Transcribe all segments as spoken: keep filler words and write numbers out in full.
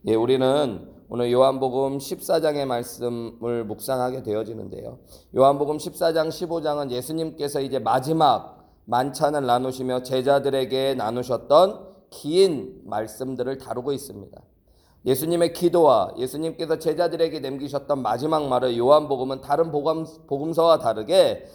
예, 우리는 오늘 요한복음 십사 장의 말씀을 묵상하게 되어지는데요. 요한복음 십사 장 십오 장은 예수님께서 이제 마지막 만찬을 나누시며 제자들에게 나누셨던 긴 말씀들을 다루고 있습니다. 예수님의 기도와 예수님께서 제자들에게 남기셨던 마지막 말을 요한복음은 다른 복음, 복음서와 다르게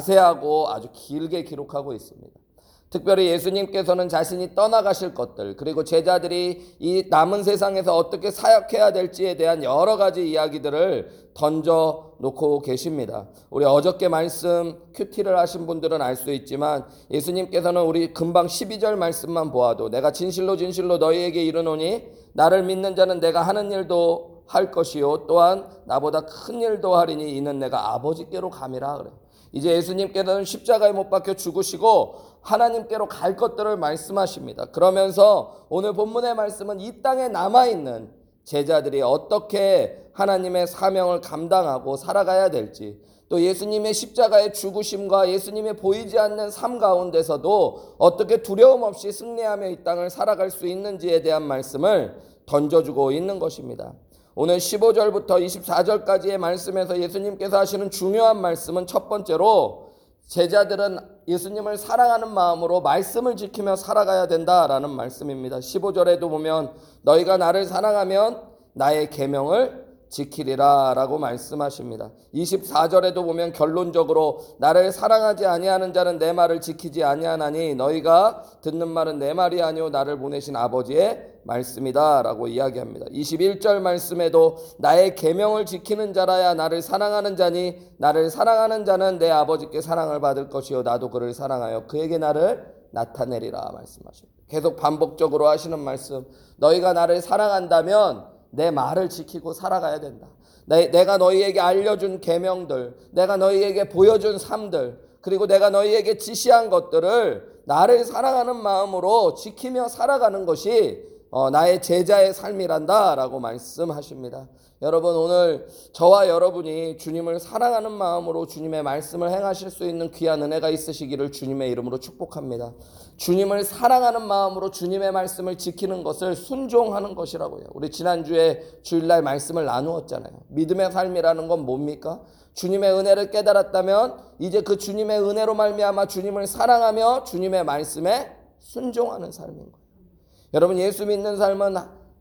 자세하고 아주 길게 기록하고 있습니다. 특별히 예수님께서는 자신이 떠나가실 것들, 그리고 제자들이 이 남은 세상에서 어떻게 사역해야 될지에 대한 여러 가지 이야기들을 던져 놓고 계십니다. 우리 어저께 말씀 큐티를 하신 분들은 알 수 있지만 예수님께서는 우리 금방 십이 절 말씀만 보아도 내가 진실로 진실로 너희에게 이르노니 나를 믿는 자는 내가 하는 일도 할 것이요 또한 나보다 큰 일도 하리니 이는 내가 아버지께로 감이라 그래요. 이제 예수님께서는 십자가에 못 박혀 죽으시고 하나님께로 갈 것들을 말씀하십니다. 그러면서 오늘 본문의 말씀은 이 땅에 남아있는 제자들이 어떻게 하나님의 사명을 감당하고 살아가야 될지, 또 예수님의 십자가의 죽으심과 예수님의 보이지 않는 삶 가운데서도 어떻게 두려움 없이 승리하며 이 땅을 살아갈 수 있는지에 대한 말씀을 던져주고 있는 것입니다. 오늘 십오 절부터 이십사 절까지의 말씀에서 예수님께서 하시는 중요한 말씀은 첫 번째로 제자들은 예수님을 사랑하는 마음으로 말씀을 지키며 살아가야 된다라는 말씀입니다. 십오 절에도 보면 너희가 나를 사랑하면 나의 계명을 지키리라 라고 말씀하십니다. 이십사 절에도 보면 결론적으로 나를 사랑하지 아니하는 자는 내 말을 지키지 아니하나니 너희가 듣는 말은 내 말이 아니오 나를 보내신 아버지의 말씀이다 라고 이야기합니다. 이십일 절 말씀에도 나의 계명을 지키는 자라야 나를 사랑하는 자니 나를 사랑하는 자는 내 아버지께 사랑을 받을 것이요 나도 그를 사랑하여 그에게 나를 나타내리라 말씀하십니다. 계속 반복적으로 하시는 말씀, 너희가 나를 사랑한다면 내 말을 지키고 살아가야 된다. 내가 너희에게 알려준 계명들, 내가 너희에게 보여준 삶들, 그리고 내가 너희에게 지시한 것들을 나를 사랑하는 마음으로 지키며 살아가는 것이 어, 나의 제자의 삶이란다 라고 말씀하십니다. 여러분, 오늘 저와 여러분이 주님을 사랑하는 마음으로 주님의 말씀을 행하실 수 있는 귀한 은혜가 있으시기를 주님의 이름으로 축복합니다. 주님을 사랑하는 마음으로 주님의 말씀을 지키는 것을 순종하는 것이라고요. 우리 지난주에 주일날 말씀을 나누었잖아요. 믿음의 삶이라는 건 뭡니까? 주님의 은혜를 깨달았다면 이제 그 주님의 은혜로 말미암아 주님을 사랑하며 주님의 말씀에 순종하는 삶인 거예요. 여러분, 예수 믿는 삶은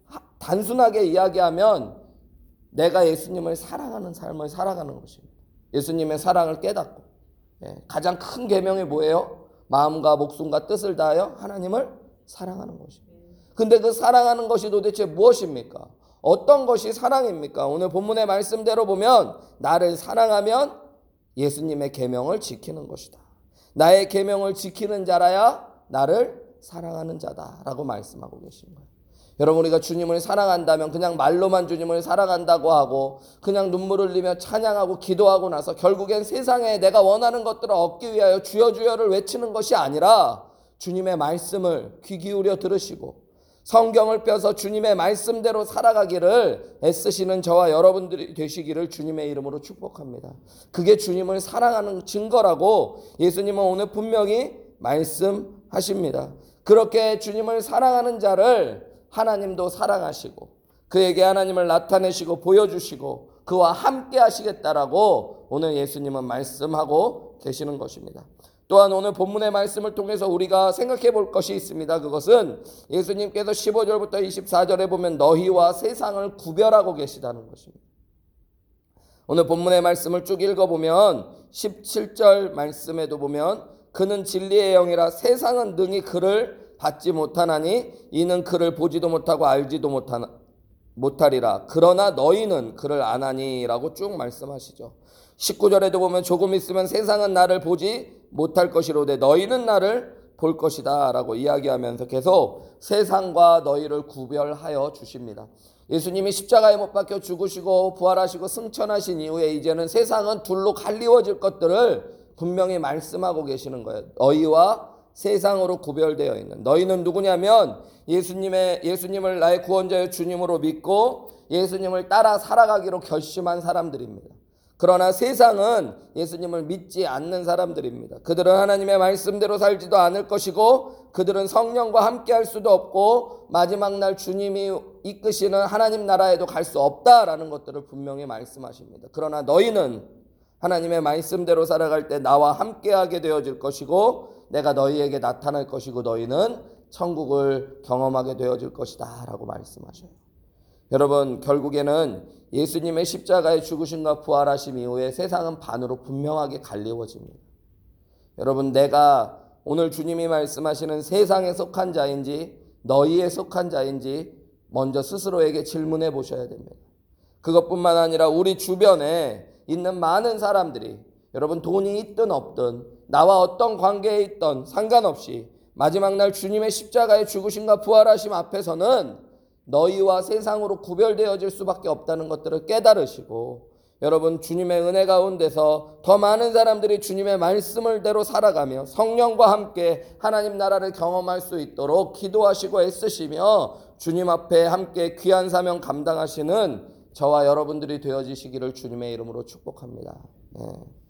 단순하게 이야기하면 내가 예수님을 사랑하는 삶을 살아가는 것입니다. 예수님의 사랑을 깨닫고, 예, 가장 큰 계명이 뭐예요? 마음과 목숨과 뜻을 다하여 하나님을 사랑하는 것입니다. 근데 그 사랑하는 것이 도대체 무엇입니까? 어떤 것이 사랑입니까? 오늘 본문의 말씀대로 보면 나를 사랑하면 예수님의 계명을 지키는 것이다. 나의 계명을 지키는 자라야 나를 사랑하는 자다라고 말씀하고 계신 거예요. 여러분, 우리가 주님을 사랑한다면 그냥 말로만 주님을 사랑한다고 하고 그냥 눈물 흘리며 찬양하고 기도하고 나서 결국엔 세상에 내가 원하는 것들을 얻기 위하여 주여 주여를 외치는 것이 아니라 주님의 말씀을 귀 기울여 들으시고 성경을 펴서 주님의 말씀대로 살아가기를 애쓰시는 저와 여러분들이 되시기를 주님의 이름으로 축복합니다. 그게 주님을 사랑하는 증거라고 예수님은 오늘 분명히 말씀하십니다. 그렇게 주님을 사랑하는 자를 하나님도 사랑하시고 그에게 하나님을 나타내시고 보여주시고 그와 함께 하시겠다라고 오늘 예수님은 말씀하고 계시는 것입니다. 또한 오늘 본문의 말씀을 통해서 우리가 생각해 볼 것이 있습니다. 그것은 예수님께서 십오 절부터 이십사 절에 보면 너희와 세상을 구별하고 계시다는 것입니다. 오늘 본문의 말씀을 쭉 읽어보면 십칠 절 말씀에도 보면 그는 진리의 영이라 세상은 능히 그를 받지 못하나니 이는 그를 보지도 못하고 알지도 못하나, 못하리라. 그러나 너희는 그를 아나니 라고 쭉 말씀하시죠. 십구 절에도 보면 조금 있으면 세상은 나를 보지 못할 것이로되 너희는 나를 볼 것이다 라고 이야기하면서 계속 세상과 너희를 구별하여 주십니다. 예수님이 십자가에 못 박혀 죽으시고 부활하시고 승천하신 이후에 이제는 세상은 둘로 갈리워질 것들을 분명히 말씀하고 계시는 거예요. 너희와 세상으로 구별되어 있는 너희는 누구냐면 예수님의 예수님을 나의 구원자의 주님으로 믿고 예수님을 따라 살아가기로 결심한 사람들입니다. 그러나 세상은 예수님을 믿지 않는 사람들입니다. 그들은 하나님의 말씀대로 살지도 않을 것이고 그들은 성령과 함께 할 수도 없고 마지막 날 주님이 이끄시는 하나님 나라에도 갈 수 없다라는 것들을 분명히 말씀하십니다. 그러나 너희는 하나님의 말씀대로 살아갈 때 나와 함께하게 되어질 것이고 내가 너희에게 나타날 것이고 너희는 천국을 경험하게 되어질 것이다 라고 말씀하셔요. 여러분, 결국에는 예수님의 십자가의 죽으심과 부활하심 이후에 세상은 반으로 분명하게 갈리워집니다. 여러분, 내가 오늘 주님이 말씀하시는 세상에 속한 자인지 너희에 속한 자인지 먼저 스스로에게 질문해 보셔야 됩니다. 그것뿐만 아니라 우리 주변에 있는 많은 사람들이 여러분 돈이 있든 없든 나와 어떤 관계에 있든 상관없이 마지막 날 주님의 십자가의 죽으심과 부활하심 앞에서는 너희와 세상으로 구별되어질 수밖에 없다는 것들을 깨달으시고 여러분 주님의 은혜 가운데서 더 많은 사람들이 주님의 말씀을 대로 살아가며 성령과 함께 하나님 나라를 경험할 수 있도록 기도하시고 애쓰시며 주님 앞에 함께 귀한 사명 감당하시는 저와 여러분들이 되어지시기를 주님의 이름으로 축복합니다. 네.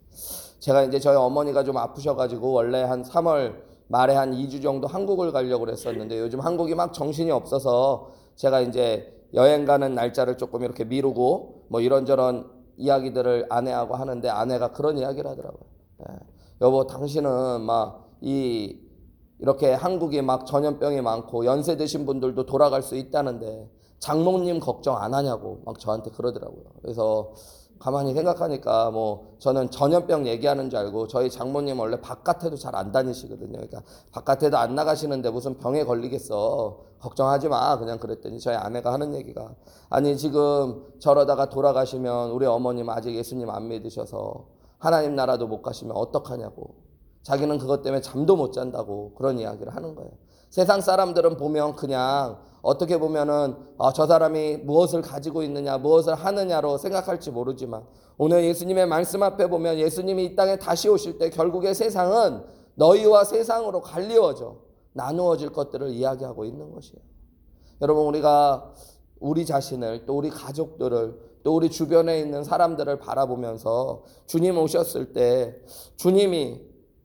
제가 이제 저희 어머니가 좀 아프셔가지고 원래 한 삼월 말에 한 이 주 정도 한국을 가려고 그랬었는데 요즘 한국이 막 정신이 없어서 제가 이제 여행 가는 날짜를 조금 이렇게 미루고 뭐 이런저런 이야기들을 아내하고 하는데 아내가 그런 이야기를 하더라고요. 네. 여보, 당신은 막 이 이렇게 한국이 막 전염병이 많고 연세 드신 분들도 돌아갈 수 있다는데 장모님 걱정 안 하냐고 막 저한테 그러더라고요. 그래서 가만히 생각하니까 뭐 저는 전염병 얘기하는 줄 알고 저희 장모님 원래 바깥에도 잘 안 다니시거든요. 그러니까 바깥에도 안 나가시는데 무슨 병에 걸리겠어. 걱정하지 마. 그냥 그랬더니 저희 아내가 하는 얘기가 아니 지금 저러다가 돌아가시면 우리 어머님 아직 예수님 안 믿으셔서 하나님 나라도 못 가시면 어떡하냐고. 자기는 그것 때문에 잠도 못 잔다고 그런 이야기를 하는 거예요. 세상 사람들은 보면 그냥 어떻게 보면은 아, 저 사람이 무엇을 가지고 있느냐 무엇을 하느냐로 생각할지 모르지만 오늘 예수님의 말씀 앞에 보면 예수님이 이 땅에 다시 오실 때 결국에 세상은 너희와 세상으로 갈리워져 나누어질 것들을 이야기하고 있는 것이에요. 여러분 우리가 우리 자신을 또 우리 가족들을 또 우리 주변에 있는 사람들을 바라보면서 주님 오셨을 때 주님이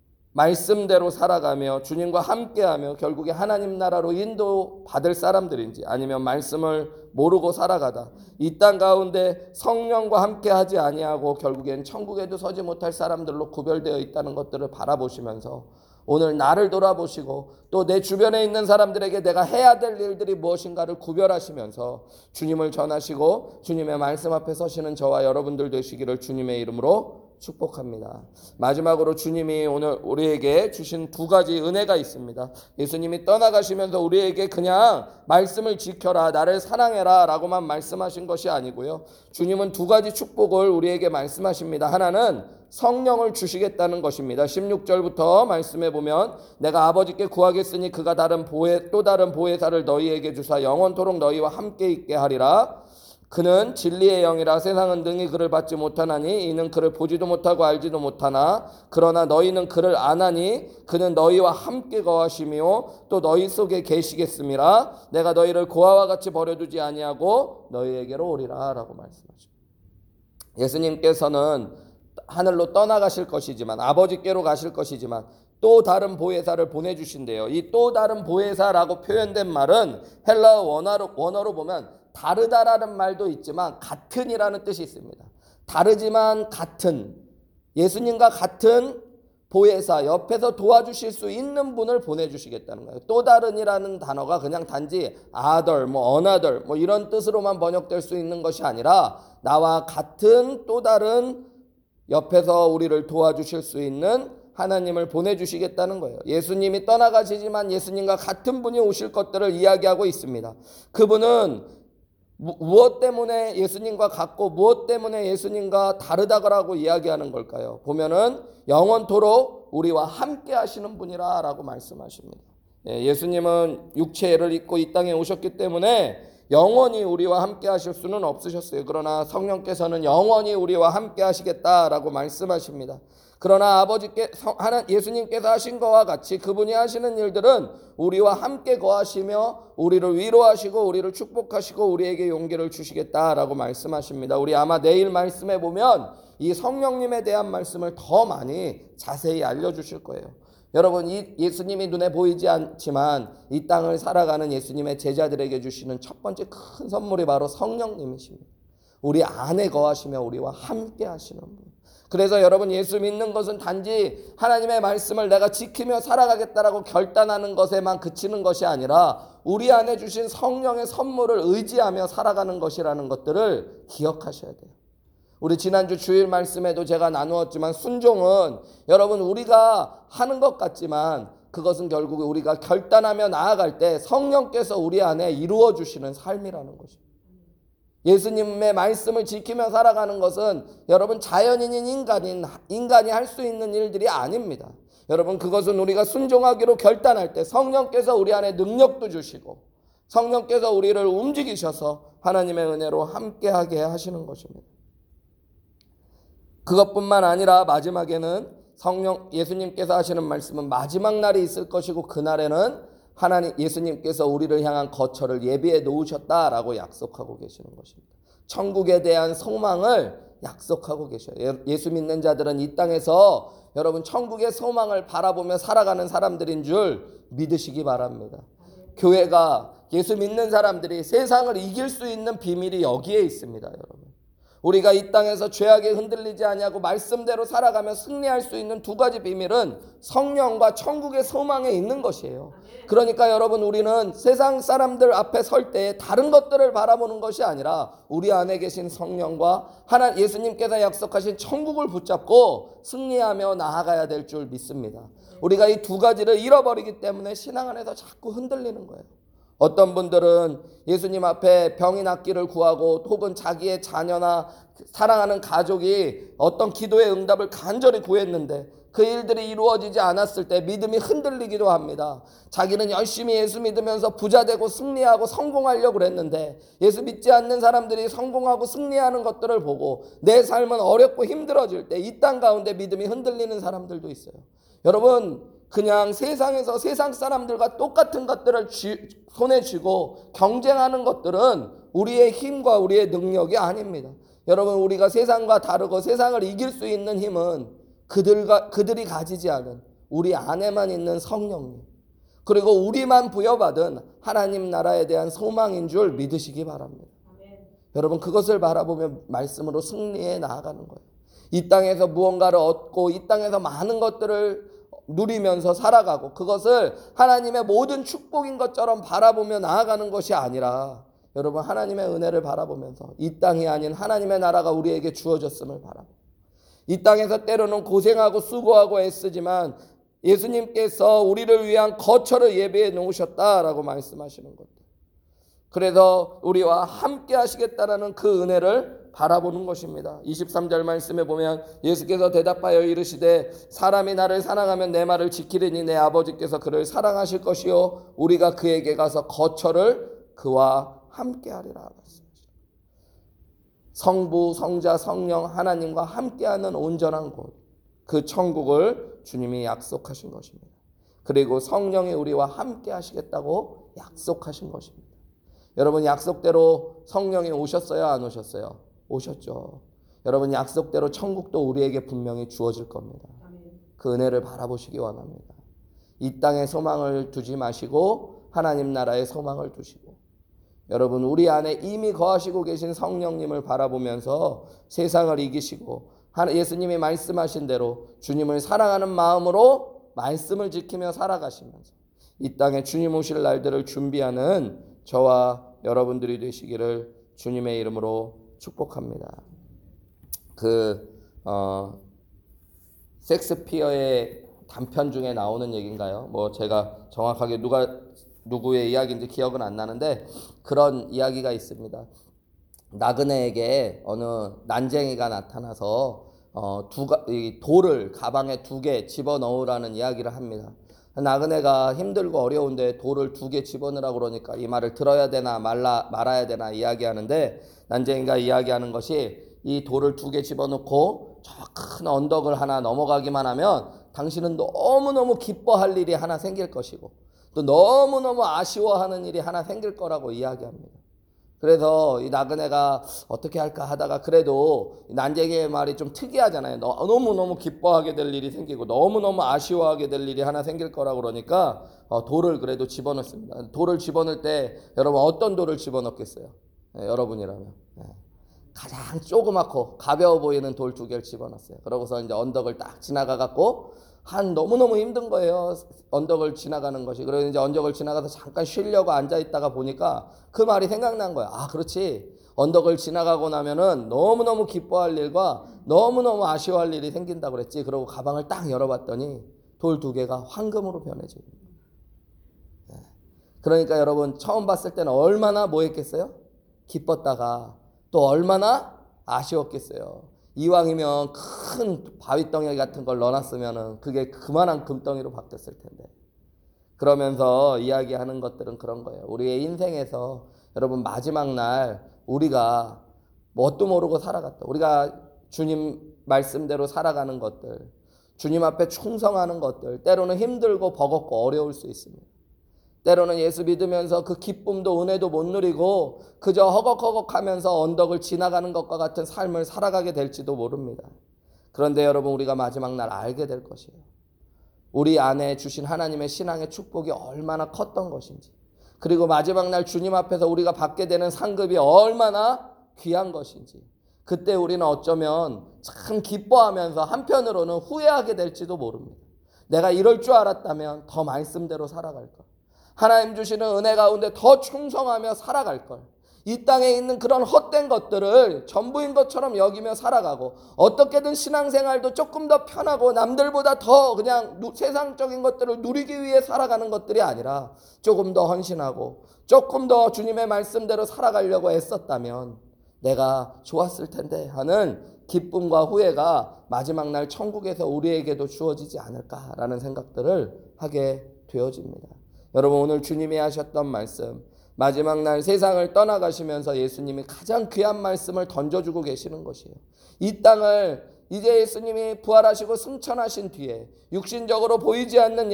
말씀대로 살아가며 주님과 함께하며 결국에 하나님 나라로 인도받을 사람들인지 아니면 말씀을 모르고 살아가다 이 땅 가운데 성령과 함께하지 아니하고 결국엔 천국에도 서지 못할 사람들로 구별되어 있다는 것들을 바라보시면서 오늘 나를 돌아보시고 또 내 주변에 있는 사람들에게 내가 해야 될 일들이 무엇인가를 구별하시면서 주님을 전하시고 주님의 말씀 앞에 서시는 저와 여러분들 되시기를 주님의 이름으로 축복합니다. 마지막으로 주님이 오늘 우리에게 주신 두 가지 은혜가 있습니다. 예수님이 떠나가시면서 우리에게 그냥 말씀을 지켜라, 나를 사랑해라 라고만 말씀하신 것이 아니고요. 주님은 두 가지 축복을 우리에게 말씀하십니다. 하나는 성령을 주시겠다는 것입니다. 십육 절부터 말씀해 보면 내가 아버지께 구하겠으니 그가 다른 보혜, 또 다른 보혜사를 너희에게 주사 영원토록 너희와 함께 있게 하리라. 그는 진리의 영이라 세상은 능히 그를 받지 못하나니 이는 그를 보지도 못하고 알지도 못하나 그러나 너희는 그를 아나니 그는 너희와 함께 거하시며 또 너희 속에 계시겠음이라. 내가 너희를 고아와 같이 버려두지 아니하고 너희에게로 오리라 라고 말씀하십니다. 예수님께서는 하늘로 떠나가실 것이지만 아버지께로 가실 것이지만 또 다른 보혜사를 보내주신대요. 이 또 다른 보혜사라고 표현된 말은 헬라어 원어로, 원어로 보면 다르다라는 말도 있지만 같은이라는 뜻이 있습니다. 다르지만 같은, 예수님과 같은 보혜사, 옆에서 도와주실 수 있는 분을 보내주시겠다는 거예요. 또 다른이라는 단어가 그냥 단지 other, 뭐 another 뭐 이런 뜻으로만 번역될 수 있는 것이 아니라 나와 같은 또 다른 옆에서 우리를 도와주실 수 있는 하나님을 보내주시겠다는 거예요. 예수님이 떠나가시지만 예수님과 같은 분이 오실 것들을 이야기하고 있습니다. 그분은 무엇 때문에 예수님과 같고 무엇 때문에 예수님과 다르다고 이야기하는 걸까요? 보면은 영원토록 우리와 함께 하시는 분이라 라고 말씀하십니다. 예수님은 육체를 입고 이 땅에 오셨기 때문에 영원히 우리와 함께 하실 수는 없으셨어요. 그러나 성령께서는 영원히 우리와 함께 하시겠다라고 말씀하십니다. 그러나 아버지께 하나 예수님께서 하신 것과 같이 그분이 하시는 일들은 우리와 함께 거하시며 우리를 위로하시고 우리를 축복하시고 우리에게 용기를 주시겠다라고 말씀하십니다. 우리 아마 내일 말씀에 보면 이 성령님에 대한 말씀을 더 많이 자세히 알려주실 거예요. 여러분, 이 예수님이 눈에 보이지 않지만 이 땅을 살아가는 예수님의 제자들에게 주시는 첫 번째 큰 선물이 바로 성령님이십니다. 우리 안에 거하시며 우리와 함께 하시는 분. 그래서 여러분, 예수 믿는 것은 단지 하나님의 말씀을 내가 지키며 살아가겠다라고 결단하는 것에만 그치는 것이 아니라 우리 안에 주신 성령의 선물을 의지하며 살아가는 것이라는 것들을 기억하셔야 돼요. 우리 지난주 주일 말씀에도 제가 나누었지만 순종은 여러분 우리가 하는 것 같지만 그것은 결국 우리가 결단하며 나아갈 때 성령께서 우리 안에 이루어 주시는 삶이라는 것입니다. 예수님의 말씀을 지키며 살아가는 것은 여러분 자연인인 인간인 인간이 할 수 있는 일들이 아닙니다. 여러분, 그것은 우리가 순종하기로 결단할 때 성령께서 우리 안에 능력도 주시고 성령께서 우리를 움직이셔서 하나님의 은혜로 함께하게 하시는 것입니다. 그것뿐만 아니라 마지막에는 성령 예수님께서 하시는 말씀은 마지막 날이 있을 것이고 그날에는 하나님 예수님께서 우리를 향한 거처를 예비해 놓으셨다라고 약속하고 계시는 것입니다. 천국에 대한 소망을 약속하고 계셔요. 예수 믿는 자들은 이 땅에서 여러분 천국의 소망을 바라보며 살아가는 사람들인 줄 믿으시기 바랍니다. 교회가 예수 믿는 사람들이 세상을 이길 수 있는 비밀이 여기에 있습니다, 여러분. 우리가 이 땅에서 죄악에 흔들리지 아니하고 말씀대로 살아가며 승리할 수 있는 두 가지 비밀은 성령과 천국의 소망에 있는 것이에요. 그러니까 여러분, 우리는 세상 사람들 앞에 설 때 다른 것들을 바라보는 것이 아니라 우리 안에 계신 성령과 하나 예수님께서 약속하신 천국을 붙잡고 승리하며 나아가야 될 줄 믿습니다. 우리가 이 두 가지를 잃어버리기 때문에 신앙 안에서 자꾸 흔들리는 거예요. 어떤 분들은 예수님 앞에 병이 낫기를 구하고 혹은 자기의 자녀나 사랑하는 가족이 어떤 기도의 응답을 간절히 구했는데 그 일들이 이루어지지 않았을 때 믿음이 흔들리기도 합니다. 자기는 열심히 예수 믿으면서 부자 되고 승리하고 성공하려고 그랬는데 예수 믿지 않는 사람들이 성공하고 승리하는 것들을 보고 내 삶은 어렵고 힘들어질 때 이 땅 가운데 믿음이 흔들리는 사람들도 있어요. 여러분, 그냥 세상에서 세상 사람들과 똑같은 것들을 쥐, 손에 쥐고 경쟁하는 것들은 우리의 힘과 우리의 능력이 아닙니다. 여러분, 우리가 세상과 다르고 세상을 이길 수 있는 힘은 그들과, 그들이 가지지 않은 우리 안에만 있는 성령님, 그리고 우리만 부여받은 하나님 나라에 대한 소망인 줄 믿으시기 바랍니다. 아멘. 여러분, 그것을 바라보며 말씀으로 승리해 나아가는 거예요. 이 땅에서 무언가를 얻고 이 땅에서 많은 것들을 누리면서 살아가고 그것을 하나님의 모든 축복인 것처럼 바라보며 나아가는 것이 아니라 여러분, 하나님의 은혜를 바라보면서 이 땅이 아닌 하나님의 나라가 우리에게 주어졌음을 바라보고 이 땅에서 때로는 고생하고 수고하고 애쓰지만 예수님께서 우리를 위한 거처를 예비해 놓으셨다라고 말씀하시는 것들. 그래서 우리와 함께 하시겠다라는 그 은혜를 바라보는 것입니다. 이십삼 절 말씀에 보면 예수께서 대답하여 이르시되 사람이 나를 사랑하면 내 말을 지키리니 내 아버지께서 그를 사랑하실 것이요 우리가 그에게 가서 거처를 그와 함께 하리라. 성부, 성자, 성령 하나님과 함께하는 온전한 곳, 그 천국을 주님이 약속하신 것입니다. 그리고 성령이 우리와 함께 하시겠다고 약속하신 것입니다. 여러분, 약속대로 성령이 오셨어요, 안 오셨어요? 오셨죠. 여러분, 약속대로 천국도 우리에게 분명히 주어질 겁니다. 그 은혜를 바라보시기 원합니다. 이 땅에 소망을 두지 마시고 하나님 나라에 소망을 두시고, 여러분, 우리 안에 이미 거하시고 계신 성령님을 바라보면서 세상을 이기시고 예수님이 말씀하신 대로 주님을 사랑하는 마음으로 말씀을 지키며 살아가시면서 이 땅에 주님 오실 날들을 준비하는 저와 여러분들이 되시기를 주님의 이름으로 축복합니다. 그 어, 섹스피어의 단편 중에 나오는 얘기인가요? 뭐 제가 정확하게 누가 누구의 이야기인지 기억은 안 나는데 그런 이야기가 있습니다. 나그네에게 어느 난쟁이가 나타나서 어, 두 가, 이 돌을 가방에 두 개 집어넣으라는 이야기를 합니다. 나그네가 힘들고 어려운데 돌을 두 개 집어넣으라고 그러니까 이 말을 들어야 되나 말라, 말아야 되나 이야기하는데, 난쟁이가 이야기하는 것이 이 돌을 두 개 집어넣고 저 큰 언덕을 하나 넘어가기만 하면 당신은 너무너무 기뻐할 일이 하나 생길 것이고 또 너무너무 아쉬워하는 일이 하나 생길 거라고 이야기합니다. 그래서 이 나그네가 어떻게 할까 하다가 그래도 난쟁이의 말이 좀 특이하잖아요. 너무너무 기뻐하게 될 일이 생기고 너무너무 아쉬워하게 될 일이 하나 생길 거라고 그러니까 어, 돌을 그래도 집어넣습니다. 돌을 집어넣을 때 여러분 어떤 돌을 집어넣겠어요? 네, 여러분이라면. 네. 가장 조그맣고 가벼워 보이는 돌 두 개를 집어넣었어요. 그러고서 이제 언덕을 딱 지나가 갖고 한 너무너무 힘든 거예요. 언덕을 지나가는 것이. 그래서 이제 언덕을 지나가서 잠깐 쉬려고 앉아 있다가 보니까 그 말이 생각난 거야. 아, 그렇지. 언덕을 지나가고 나면은 너무너무 기뻐할 일과 너무너무 아쉬워할 일이 생긴다고 그랬지. 그러고 가방을 딱 열어봤더니 돌 두 개가 황금으로 변해져요. 그러니까 여러분 처음 봤을 때는 얼마나 뭐 했겠어요? 기뻤다가 또 얼마나 아쉬웠겠어요. 이왕이면 큰 바위덩이 같은 걸 넣어놨으면 그게 그만한 금덩이로 바뀌었을 텐데. 그러면서 이야기하는 것들은 그런 거예요. 우리의 인생에서 여러분 마지막 날 우리가 뭣도 모르고 살아갔다. 우리가 주님 말씀대로 살아가는 것들, 주님 앞에 충성하는 것들, 때로는 힘들고 버겁고 어려울 수 있습니다. 때로는 예수 믿으면서 그 기쁨도 은혜도 못 누리고 그저 허걱허걱하면서 언덕을 지나가는 것과 같은 삶을 살아가게 될지도 모릅니다. 그런데 여러분 우리가 마지막 날 알게 될 것이에요. 우리 안에 주신 하나님의 신앙의 축복이 얼마나 컸던 것인지, 그리고 마지막 날 주님 앞에서 우리가 받게 되는 상급이 얼마나 귀한 것인지, 그때 우리는 어쩌면 참 기뻐하면서 한편으로는 후회하게 될지도 모릅니다. 내가 이럴 줄 알았다면 더 말씀대로 살아갈 걸, 하나님 주시는 은혜 가운데 더 충성하며 살아갈 걸, 이 땅에 있는 그런 헛된 것들을 전부인 것처럼 여기며 살아가고 어떻게든 신앙생활도 조금 더 편하고 남들보다 더 그냥 세상적인 것들을 누리기 위해 살아가는 것들이 아니라 조금 더 헌신하고 조금 더 주님의 말씀대로 살아가려고 애썼다면 내가 좋았을 텐데 하는 기쁨과 후회가 마지막 날 천국에서 우리에게도 주어지지 않을까라는 생각들을 하게 되어집니다. 여러분 오늘 주님이 하셨던 말씀, 마지막 날 세상을 떠나가시면서 예수님이 가장 귀한 말씀을 던져주고 계시는 것이에요. 이 땅을 이제 예수님이 부활하시고 승천하신 뒤에 육신적으로 보이지 않는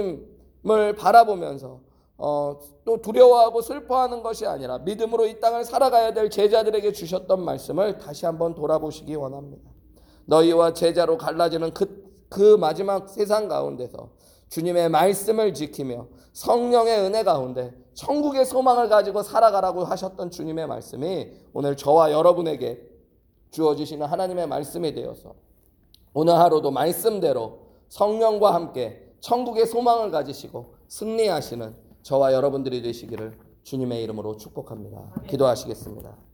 예수님을 바라보면서 어, 또 두려워하고 슬퍼하는 것이 아니라 믿음으로 이 땅을 살아가야 될 제자들에게 주셨던 말씀을 다시 한번 돌아보시기 원합니다. 너희와 제자로 갈라지는 그, 그 마지막 세상 가운데서 주님의 말씀을 지키며 성령의 은혜 가운데 천국의 소망을 가지고 살아가라고 하셨던 주님의 말씀이 오늘 저와 여러분에게 주어지시는 하나님의 말씀이 되어서 오늘 하루도 말씀대로 성령과 함께 천국의 소망을 가지시고 승리하시는 저와 여러분들이 되시기를 주님의 이름으로 축복합니다. 기도하시겠습니다.